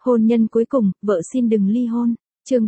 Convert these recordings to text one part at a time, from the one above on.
Hôn nhân cuối cùng, vợ xin đừng ly hôn. Chương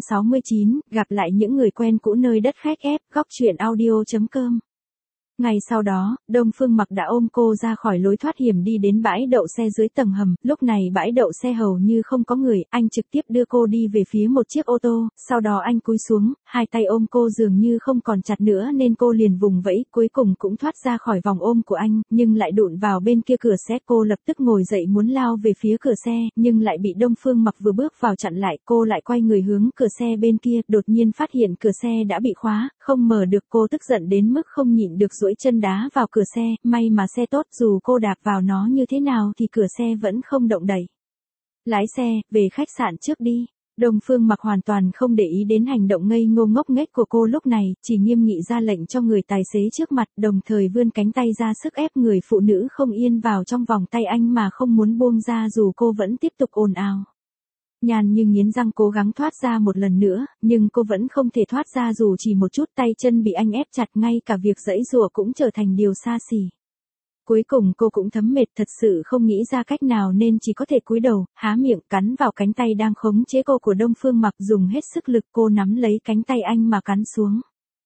469, gặp lại những người quen cũ nơi đất khách ép, góc truyện audio.com. Ngày sau đó, Đông Phương Mặc đã ôm cô ra khỏi lối thoát hiểm đi đến bãi đậu xe dưới tầng hầm, lúc này bãi đậu xe hầu như không có người, anh trực tiếp đưa cô đi về phía một chiếc ô tô, sau đó anh cúi xuống, hai tay ôm cô dường như không còn chặt nữa nên cô liền vùng vẫy, cuối cùng cũng thoát ra khỏi vòng ôm của anh, nhưng lại đụng vào bên kia cửa xe. Cô lập tức ngồi dậy muốn lao về phía cửa xe, nhưng lại bị Đông Phương Mặc vừa bước vào chặn lại. Cô lại quay người hướng cửa xe bên kia, đột nhiên phát hiện cửa xe đã bị khóa, không mở được. Cô tức giận đến mức không nhịn được duỗi chân đá vào cửa xe, may mà xe tốt, dù cô đạp vào nó như thế nào thì cửa xe vẫn không động đậy. Lái xe, về khách sạn trước đi. Đông Phương Mặc hoàn toàn không để ý đến hành động ngây ngô ngốc nghếch của cô lúc này, chỉ nghiêm nghị ra lệnh cho người tài xế trước mặt, đồng thời vươn cánh tay ra sức ép người phụ nữ không yên vào trong vòng tay anh mà không muốn buông ra dù cô vẫn tiếp tục ồn ào. Nhàn Như nghiến răng cố gắng thoát ra một lần nữa, nhưng cô vẫn không thể thoát ra dù chỉ một chút, tay chân bị anh ép chặt, ngay cả việc giãy giụa cũng trở thành điều xa xỉ. Cuối cùng cô cũng thấm mệt, thật sự không nghĩ ra cách nào nên chỉ có thể cúi đầu, há miệng, cắn vào cánh tay đang khống chế cô của Đông Phương Mặc, dùng hết sức lực cô nắm lấy cánh tay anh mà cắn xuống.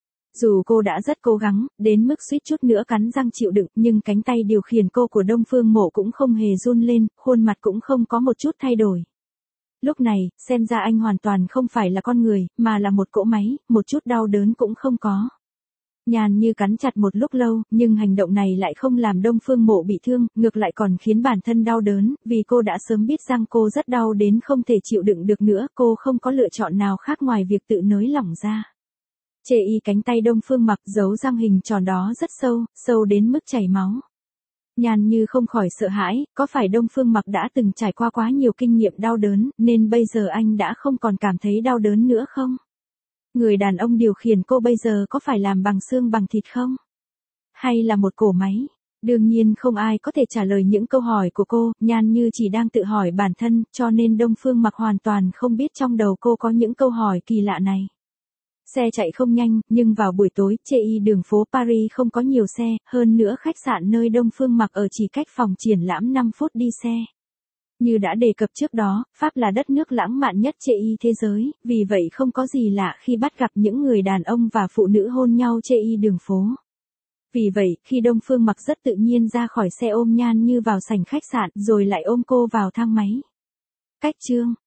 Dù cô đã rất cố gắng, đến mức suýt chút nữa cắn răng chịu đựng, nhưng cánh tay điều khiển cô của Đông Phương Mộ cũng không hề run lên, khuôn mặt cũng không có một chút thay đổi. Lúc này, xem ra anh hoàn toàn không phải là con người, mà là một cỗ máy, một chút đau đớn cũng không có. Nhàn Như cắn chặt một lúc lâu, nhưng hành động này lại không làm Đông Phương Mộ bị thương, ngược lại còn khiến bản thân đau đớn, vì cô đã sớm biết rằng cô rất đau đến không thể chịu đựng được nữa, cô không có lựa chọn nào khác ngoài việc tự nới lỏng ra. Chê y cánh tay Đông Phương Mặc, dấu răng hình tròn đó rất sâu, sâu đến mức chảy máu. Nhàn Như không khỏi sợ hãi, có phải Đông Phương Mặc đã từng trải qua quá nhiều kinh nghiệm đau đớn, nên bây giờ anh đã không còn cảm thấy đau đớn nữa không? Người đàn ông điều khiển cô bây giờ có phải làm bằng xương bằng thịt không? Hay là một cỗ máy? Đương nhiên không ai có thể trả lời những câu hỏi của cô, Nhàn Như chỉ đang tự hỏi bản thân, cho nên Đông Phương Mặc hoàn toàn không biết trong đầu cô có những câu hỏi kỳ lạ này. Xe chạy không nhanh, nhưng vào buổi tối, chê đường phố Paris không có nhiều xe, hơn nữa khách sạn nơi Đông Phương Mặc ở chỉ cách phòng triển lãm 5 phút đi xe. Như đã đề cập trước đó, Pháp là đất nước lãng mạn nhất chê thế giới, vì vậy không có gì lạ khi bắt gặp những người đàn ông và phụ nữ hôn nhau chê đường phố. Vì vậy, khi Đông Phương Mặc rất tự nhiên ra khỏi xe ôm Nhàn Như vào sảnh khách sạn, rồi lại ôm cô vào thang máy. Cách chương